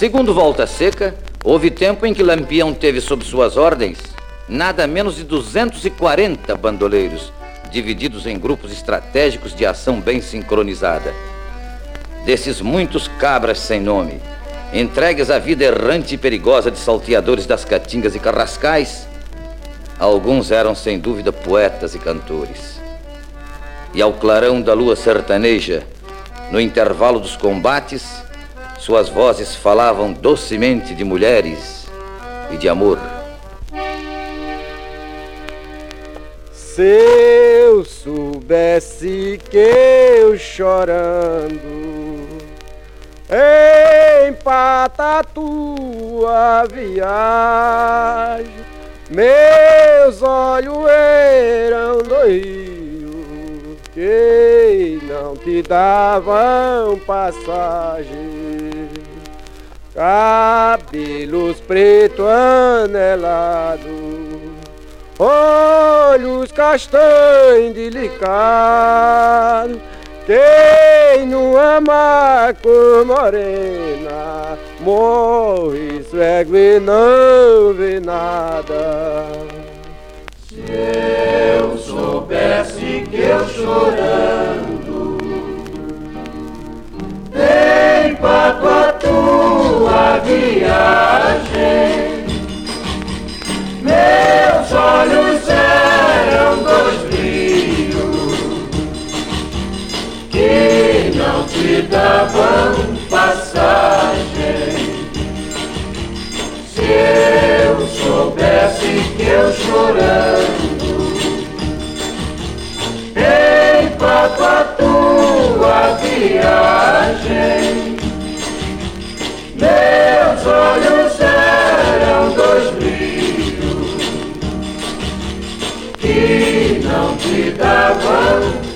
Segundo Volta Seca, houve tempo em que Lampião teve sob suas ordens nada menos de 240 bandoleiros, divididos em grupos estratégicos de ação bem sincronizada. Desses muitos cabras sem nome, entregues à vida errante e perigosa de salteadores das caatingas e carrascais, alguns eram sem dúvida poetas e cantores. E ao clarão da lua sertaneja, no intervalo dos combates, suas vozes falavam docemente de mulheres e de amor. Se eu soubesse que eu chorando empata a tua viagem, meus olhos eram dois rios que não te davam passagem, cabelos preto anelados, olhos castanhos delicados. Quem não ama cor morena morre cego e não vê nada. Se eu soubesse que eu chorando empato a tua viagem, meus olhos eram dois rios que não te davam passagem. Se eu soubesse que eu chorando empato a tua viagem, meus olhos eram dois rios que não te davam